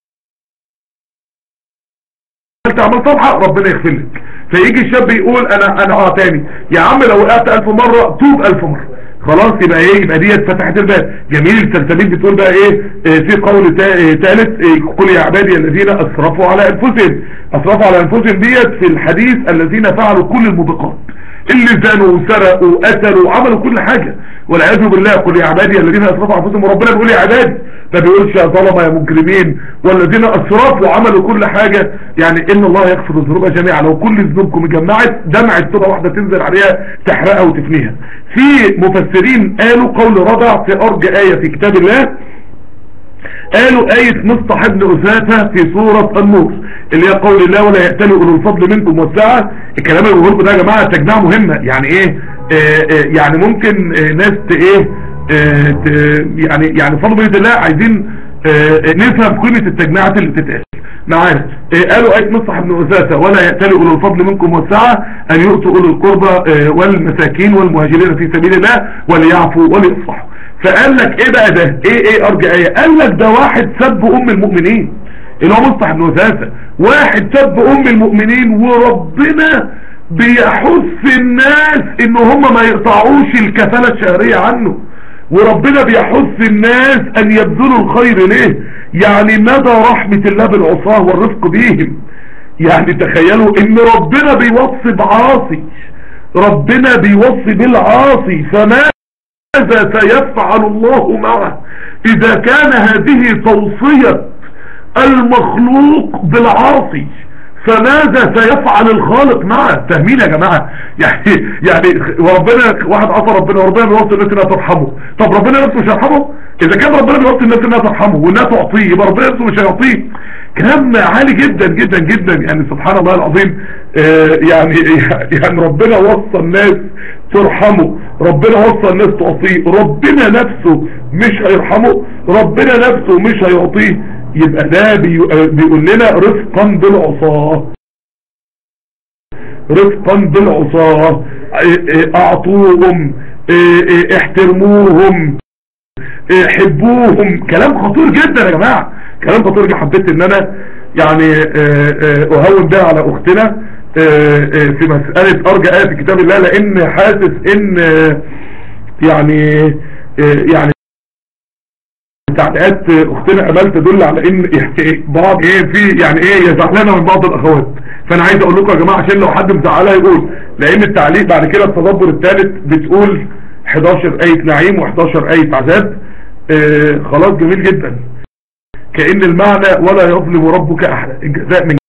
عمل صالحة ربنا يغفر لك. فيجي الشاب يقول انا انا اه تاني يا عم لو وقعت الف مرة توب الف مرة، خلاص يبقى ايه؟ يبقى ديت فتحت الباب. جميل. السلسبيل بتقول بقى ايه اه في قول ثالث اه قل يا عبادي الذين اسرفوا على انفسهم، اسرفوا على انفسهم ديت في الحديث الذين فعلوا كل الموبقات، اللي زانوا وسرقوا وقتلوا وعملوا كل حاجة والعياذ بالله. قل يا عبادي الذين اسرفوا على انفسهم، وربنا بيقول يا عبادي، ما بيقولش يا ظلمة يا مجرمين والذين اسرفوا وعملوا كل حاجة. يعني ان الله يغفر الذنوب جميعا، لو كل ذنوبكم اتجمعت دمعة توبة واحدة تنزل عليها تحرقها وتفنيها. في مفسرين قالوا قول رابع في ارجى آية في كتاب الله، قالوا آية مصطح ابن أثاثة في سورة النور اللي هي قول الله ولا يأتلوا أولو الفضل منكم والسعة. الكلام اللي بقوله ده يا جماعة تجميع مهمة. يعني ايه آه آه يعني ممكن آه ناس ايه آه يعني يعني فضل بإذن الله عايزين آه نفهم قيمة التجميعات اللي بتتقال معانا. آه قالوا آية مصطح ابن أثاثة ولا يأتلوا أولو الفضل منكم والسعة أن يؤتوا أولو القربى آه والمساكين والمهاجرين في سبيل الله وليعفوا وليصفحوا. فقال لك ايه بقى ده؟ ايه ايه ارجع ايه؟ قال لك ده واحد سب ام المؤمنين اللي هو مصطح بن أثاثة، واحد سب ام المؤمنين وربنا بيحث الناس ان هم ما يقطعوش الكفالة الشهرية عنه، وربنا بيحث الناس ان يبذلوا الخير ليه. يعني مدى رحمة الله بالعصاه والرفق بيهم. يعني تخيلوا ان ربنا بيوصي بعاصي، ربنا بيوصي بالعاصي، فما ماذا سيفعل الله معه اذا كان هذه توصية المخلوق بالعاصي، فماذا سيفعل الخالق معه؟ فاهمين يا جماعة؟ يعني يعني وربنا واحد عصى ربنا وربنا بيوصي الناس انها ترحمه، طب ربنا نفسه مش هيرحمه؟ اذا كان ربنا بيوصي الناس انها ترحمه وانها تعطيه يبقى ربنا نفسه مش هيعطيه. كلام عالي جدا جدا جدا. يعني سبحان الله العظيم. آه يعني يعني ربنا وصى الناس ترحمه، ربنا وصى الناس تعطيه، ربنا نفسه مش هيرحمه، ربنا نفسه مش هيعطيه. يبقى ده بيقول لنا رفقا بالعصاه، رفقا بالعصاه. اعطوهم، احترموهم، حبوهم. كلام خطير جدا يا جماعة، كلام خطير جدا. حبيت ان انا يعني اهون ده على اختنا في مسألة ارجى آية في كتاب الله، لان حاسس ان يعني يعني تعليقات اختنا امال تدل على ان بعض ايه في يعني ايه يزعلنا من بعض الاخوات. فانا عايز اقول لكم يا جماعة عشان لو حد مزعلها يقول، لان التعليق بعد كده التدبر الثالث بتقول حداشر آية نعيم وحداشر آية عذاب. آه خلاص جميل جدا. كأن المعنى ولا يظلم ربك احد، الجزاء من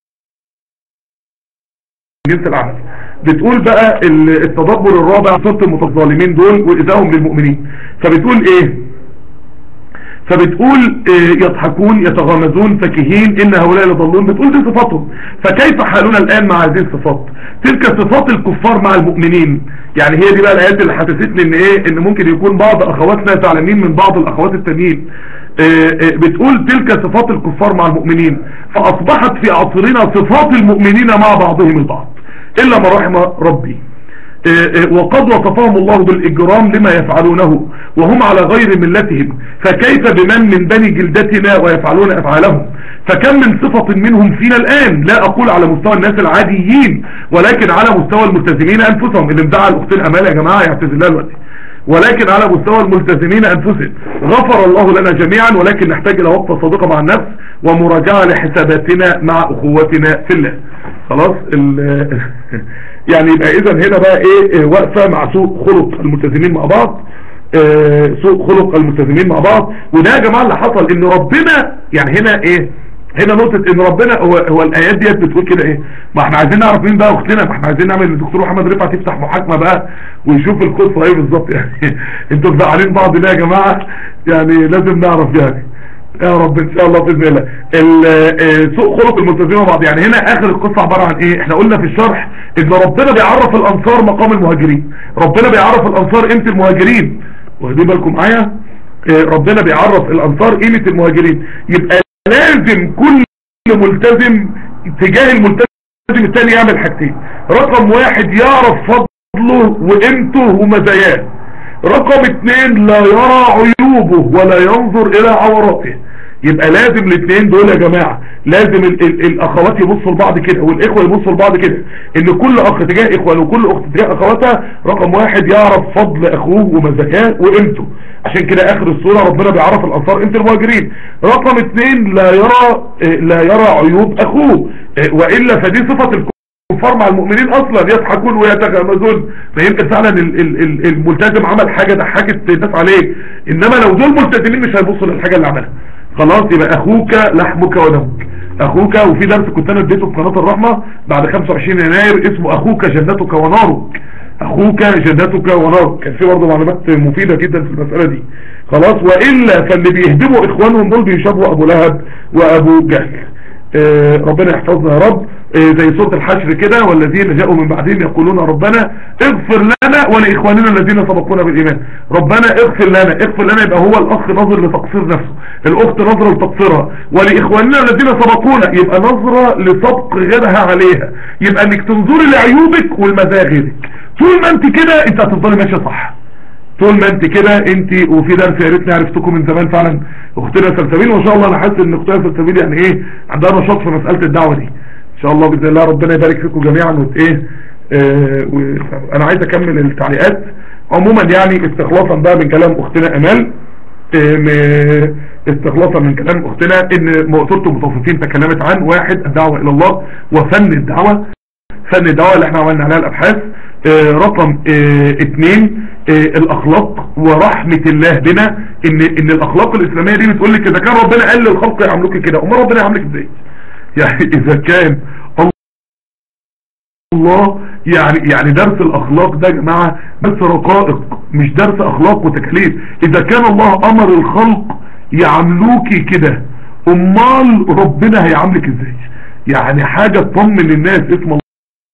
جنس العمل. بتقول بقى التدبر الرابع سورة المتظالمين دول وإذاهم للمؤمنين. فبتقول ايه؟ فبتقول إيه؟ يضحكون يتغامزون فكهين ان هؤلاء لضالون. بتقول دي صفاتهم، فكيف حالنا الان مع هذه الصفات؟ تلك صفات الكفار مع المؤمنين. يعني هي دي بقى الايات اللي حسستني ان ايه ان ممكن يكون بعض اخواتنا زعلانين من بعض الاخوات التانيين. إيه إيه بتقول تلك صفات الكفار مع المؤمنين، فاصبحت في عصرنا صفات المؤمنين مع بعضهم البعض. الا ما رحم ربي. وقد وصفهم الله بالإجرام لما يفعلونه وهم على غير ملتهم، فكيف بمن من بني جلدتنا ويفعلون أفعالهم؟ فكم من صفة منهم فينا الآن، لا أقول على مستوى الناس العاديين ولكن على مستوى الملتزمين أنفسهم. اللي مدعى الأختين أمال يا جماعة يعتذر الله الوقت، ولكن على مستوى الملتزمين أنفسهم. غفر الله لنا جميعا، ولكن نحتاج إلى وقفة صادقة مع النفس ومراجعة لحساباتنا مع أخوتنا في الله. خلاص يعني يبقى إذا هنا بقى إيه وقفة مع سوء خلق الملتزمين مع بعض، آه سوء خلق الملتزمين مع بعض. وده يا جماعة اللي حصل، إن ربنا يعني هنا إيه هنا نقطة ان ربنا هو, هو الايات ديت بتقول كده ايه. ما احنا عايزين نعرف مين بقى اختنا، ما احنا عايزين نعمل الدكتور محمد رفعت يفتح محاكمة بقى ويشوف القصة ايه بالظبط يعني. انتوا مزعلين بعض ليه يا جماعة؟ يعني لازم نعرف يعني يا رب ان شاء الله باذن الله. سوء خلق الملتزمين مع بعض، يعني هنا اخر القصة عبارة عن ايه؟ احنا قلنا في الشرح ان ربنا بيعرف الانصار مقام المهاجرين، ربنا بيعرف الانصار قيمة المهاجرين، واخدين بالكم معايا؟ ربنا بيعرف الانصار قيمة المهاجرين. يبقى لازم كل ملتزم تجاه الملتزم الثاني يعمل حاجتين. رقم واحد يعرف فضله وقيمته ومزاياه. رقم اثنين لا يرى عيوبه ولا ينظر الى عوراته. يبقى لازم الاثنين دول يا جماعة، لازم ال ال الاخوات يبصوا لبعض كده والاخوة يبصوا لبعض كده، ان كل اخ تجاه اخوة وكل اخت تجاه اخواتها. رقم واحد يعرف فضل اخوه ومزاياه وقيمته، عشان كده اخر الصورة ربنا بيعرف الانصار قيمة المهاجرين. رقم اثنين لا يرى لا يرى عيوب اخوه، والا فدي صفة الكفار مع المؤمنين اصلا، يضحكون ويتغامزون. فيمكن فعلا الملتزم عمل حاجة ضحكت الناس عليه، انما لو دول ملتزمين مش هيبصوا للحاجة اللي عملها. خلاص يبقى اخوك لحمك ودمك، اخوك. وفي درس كنت انا اديته في قناة الرحمة بعد خمسة وعشرين يناير اسمه اخوك جنتك ونارك، اخوك جنتك ونارك. كان في برضه معلومات مفيدة جدا في المسألة دي. خلاص والا فاللي بيهدموا اخوانهم دول بيشبهوا ابو لهب وابو جهل. آه ربنا يحفظنا يا رب. آه زي سورة الحشر كده، والذين جاءوا من بعدهم يقولون ربنا اغفر لنا ولاخواننا الذين سبقونا بالايمان. ربنا اغفر لنا، اغفر لنا يبقى هو الاخ نظر لتقصير نفسه، الاخت نظرة لتقصيرها، ولاخواننا الذين سبقونا يبقى نظرة لسبق غيرها عليها. يبقى انك تنظري لعيوبك والمزايا غيرك. طول ما انت كده انت هتفضلي ماشيه صح، طول ما انت كده انت. وفي درس يا ريتني عرفتكم من زمان فعلا اختنا سلسبيل، وان شاء الله انا حاسس ان اختنا سلسبيل يعني ايه عندها نشاط في مساله الدعوه دي ان شاء الله باذن الله. ربنا يبارك فيكم جميعا. وت ايه اه انا عايز اكمل التعليقات عموما يعني استخلاصا بقى من كلام اختنا امال، اه استخلاصا من كلام اختنا ان سوره المطففين تكلمت عن واحد الدعوه الى الله وفن الدعوه، فن الدعوه اللي احنا عملنا عليها الابحاث. اه رقم اه اتنين اه الاخلاق ورحمة الله بنا، ان ان الاخلاق الاسلامية دي بتقول لك اذا كان ربنا قال للخلق يعملوك كده، امال ربنا يعملك ازاي؟ يعني اذا كان الله يعني يعني درس الاخلاق ده يا جماعة درس رقائق مش درس اخلاق وتكاليف. اذا كان الله امر الخلق يعملوكي كده، امال ربنا هيعملك ازاي؟ يعني حاجة تطمن للناس. اسم الله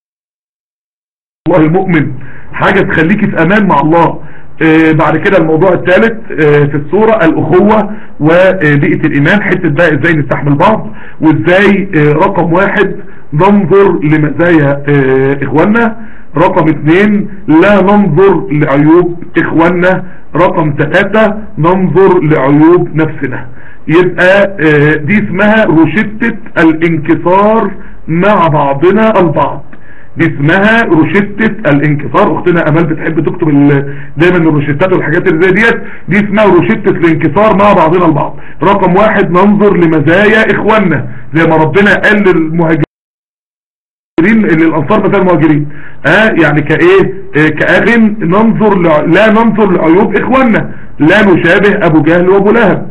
الله المؤمن، حاجة تخليكي في امان مع الله. آه بعد كده الموضوع الثالث آه في الصورة الاخوة وبيئة الايمان، حتة بقى ازاي نستحمل بعض، وازاي آه رقم واحد ننظر لمزايا آه اخواننا. رقم اثنين لا ننظر لعيوب اخواننا. رقم ثلاثة ننظر لعيوب نفسنا. يبقى آه دي اسمها روشتة الانكسار مع بعضنا البعض، دي اسمها روشتة الانكسار. اختنا امال بتحب تكتب دايما الروشتات والحاجات اللي زي ديت، دي اسمها روشتة الانكسار مع بعضنا البعض. رقم واحد ننظر لمزايا اخواننا زي ما ربنا قال للمهاجرين اللي الانصار مثلا المهاجرين اه يعني كايه اه كاخ ننظر ل... لا ننظر لعيوب اخواننا، لا نشابه ابو جهل وابو لهب.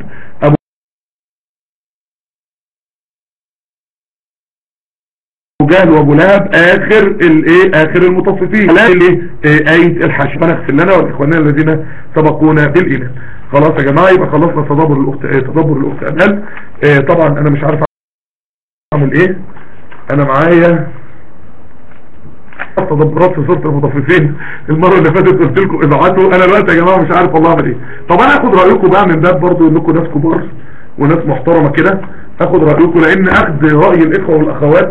ابو جهل وابو لهب اخر الايه اخر المطففين. لا الايه ايه الحشر. ربنا اغفر لنا ولاخواننا الذين سبقونا بالايمان. خلاص يا جماعه يبقى خلصنا تدبر الاخت تدبر الاخت امال. اه طبعا انا مش عارف اعمل ايه، انا معايا تدبرات في سوره المطففين المره اللي فاتت قلت لكم ابعتوا، انا دلوقتي يا جماعه مش عارف والله اعمل ايه. طب انا هاخد رايكم بقى من باب برضو انكم ناس كبار وناس محترمه كده، هاخد رايكم لان اخذ راي الاخوه والاخوات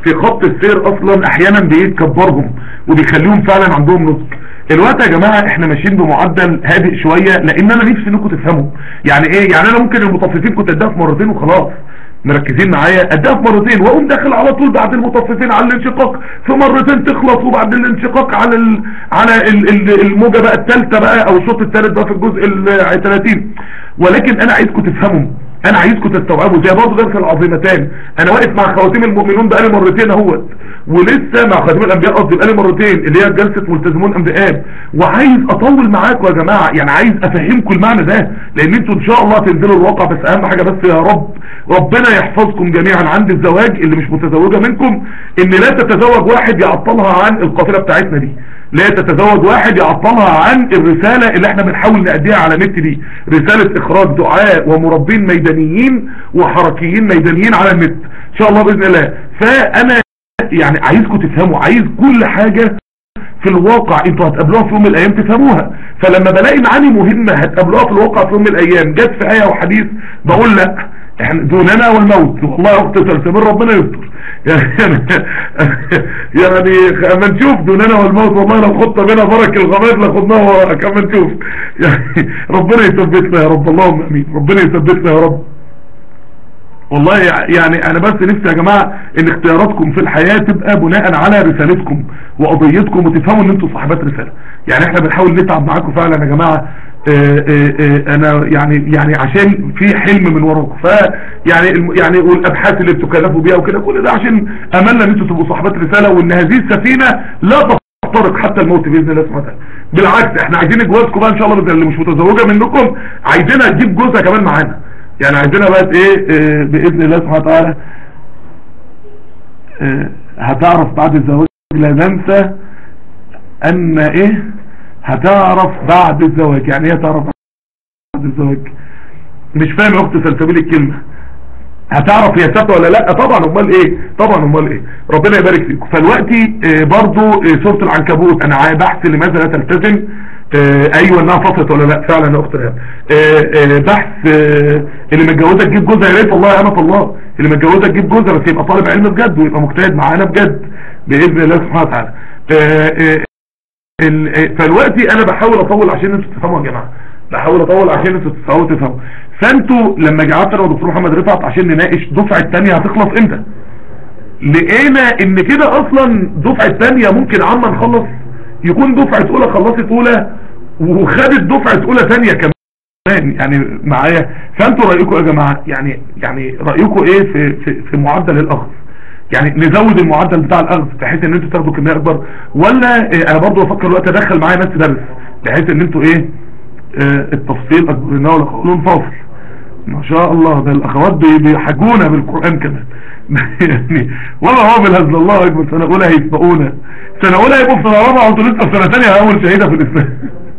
في خط السير اصلا احيانا بيتكبرهم وبيخليهم فعلا عندهم نضج. الوقت يا جماعة احنا ماشيين بمعدل هادئ شوية، لان انا نفسي انكم تفهموا يعني ايه. يعني انا ممكن المطففين كنت اديها في مرتين وخلاص، مركزين معايا، اديها في مرتين واقوم داخل على طول بعد المطففين على الانشقاق في مرتين تخلص، وبعد الانشقاق على ال... على ال... ال... الموجة بقى الثالثة بقى او الشوط الثالث بقى في الجزء ال ثلاثين. ولكن انا عايزكم تفهموا، انا عايزكم تستوعبوا زي برضه درس العظيمتان. انا واقف مع خواتيم المؤمنون بقالي مرتين اهوت، ولسه مع خواتيم الانبياء قصدي بقالي مرتين اللي هي جلسه ملتزمون انبياء، وعايز اطول معاكم يا جماعه، يعني عايز افهمكم المعنى ده، لان انتوا ان شاء الله تنزلوا الواقع. بس اهم حاجه بس يا رب ربنا يحفظكم جميعا عند الزواج، اللي مش متزوجه منكم ان لا تتزوج واحد يعطلها عن القافله بتاعتنا دي، لا تتزوج واحد يعطلها عن الرسالة اللي احنا بنحاول نأديها على النت دي، رسالة اخراج دعاء ومربين ميدانيين وحركيين ميدانيين على النت ان شاء الله بإذن الله. فانا يعني عايزكم تفهموا، عايز كل حاجة في الواقع انتوا هتقابلوها في يوم من الايام تفهموها. فلما بلاقي معاني مهمة هتقابلوها في الواقع في يوم من الايام جت في آية وحديث، بقول لا احنا دوننا والموت والله يا اخت سلسبيل ربنا يستر يعني يعني اما نشوف دوننا والموت، والله لو خدت بينا برك الغماد لخدناه كما نشوف يعني ربنا يثبتنا يا رب، اللهم امين، ربنا يثبتنا يا رب. والله يعني انا بس نفسي يا جماعة ان اختياراتكم في الحياة تبقى بناء على رسالتكم وقضيتكم، وتفهموا ان انتوا صاحبات رسالة. يعني احنا بنحاول نتعب معاكم فعلا يا جماعة. اه اه اه انا يعني يعني عشان في حلم من وراكم، ف يعني يعني والابحاث اللي بتكلفوا بيها وكده كل ده عشان املنا ان انتوا تبقوا صاحبات رسالة، وان هذه السفينة لا تخترق حتى الموت باذن الله سبحانه وتعالى. بالعكس احنا عايزين جوازكم بقى ان شاء الله، باذن اللي مش متزوجة منكم عايزينها تجيب جوزها كمان معانا، يعني عايزينها بقى ايه اه باذن الله سبحانه وتعالى. اه هتعرف بعد الزواج لا ننسى ان ايه هتعرف بعد الزواج. يعني ايه تعرف بعد الزواج؟ مش فاهم يا اخت سلسبيل الكلمة. هتعرف هي ثابته ولا لا؟ طبعا امال ايه، طبعا امال ايه، ربنا يبارك فيكم. فالوقتي اه برضو اه سورة العنكبوت انا بحث لماذا لا تلتزم. اه ايوه انها فصلت ولا لا فعلا يا اخت. اه اه بحث اه اللي متجوزه تجيب جوزها، يا ريت والله يا امة الله اللي متجوزه تجيب جوزها، بس يبقى طالب علم بجد ويبقى مجتهد معانا بجد باذن الله سبحانه وتعالى. اه اه فالوقتي انا بحاول اطول عشان انتوا تفهموا يا جماعه، بحاول اطول عشان انتوا تفهموا تفهموا فانتوا لما قعدت انا ودكتور محمد رفعت عشان نناقش دفعه الثانيه هتخلص امتى، لقينا ان كده اصلا دفعه الثانيه ممكن عما نخلص يكون دفعه اولى خلصت اولى وخدت دفعه اولى ثانيه كمان يعني معايا. فانتوا رايكم يا جماعه، يعني يعني رايكم ايه في في, في معدل الاخذ؟ يعني نزود المعدل بتاع الاخذ بحيث ان انتوا تاخدوا كميه اكبر، ولا إيه؟ انا برضو بفكر الوقت ادخل معايا ناس تدرس بحيث ان انتوا ايه اه التفصيل اكبر ولا قولون فاصل. ما شاء الله ده الاخوات بيحجونا بالقران كمان يعني والله هو بالهزل الله اكبر. سنه اولى هيسبقونا، سنه اولى هيبقوا في سنه رابعه وانتوا لسه في سنه ثانيه اول شهيده في الاسلام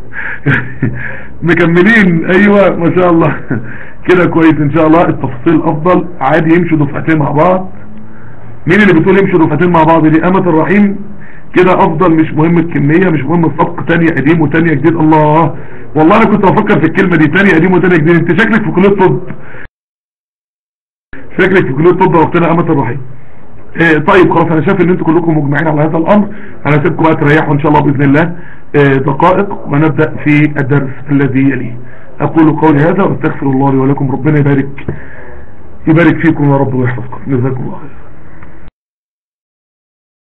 مكملين. ايوه ما شاء الله كده كويس ان شاء الله. التفصيل افضل، عادي يمشوا دفعتين مع بعض. مين اللي بتقول يمشوا دفعتين مع بعض دي؟ امة الرحيم. كده افضل، مش مهم الكمية، مش مهم السبق، تانية قديم وتانية جديد. الله والله انا كنت بفكر في الكلمة دي، تانية قديم وتانية جديد. انت شكلك في كلية طب، شكلك في كلية طب وقتنا امة الرحيم. اه طيب خلاص انا شايف ان انتوا كلكم مجمعين على هذا الامر. انا سيبكم بقى تريحوا ان شاء الله باذن الله اه دقائق ونبدأ في الدرس الذي يليه. اقول قولي هذا واستغفر الله لي ولكم. ربنا يبارك يبارك فيكم يا رب ويحفظكم. جزاكم الله خير.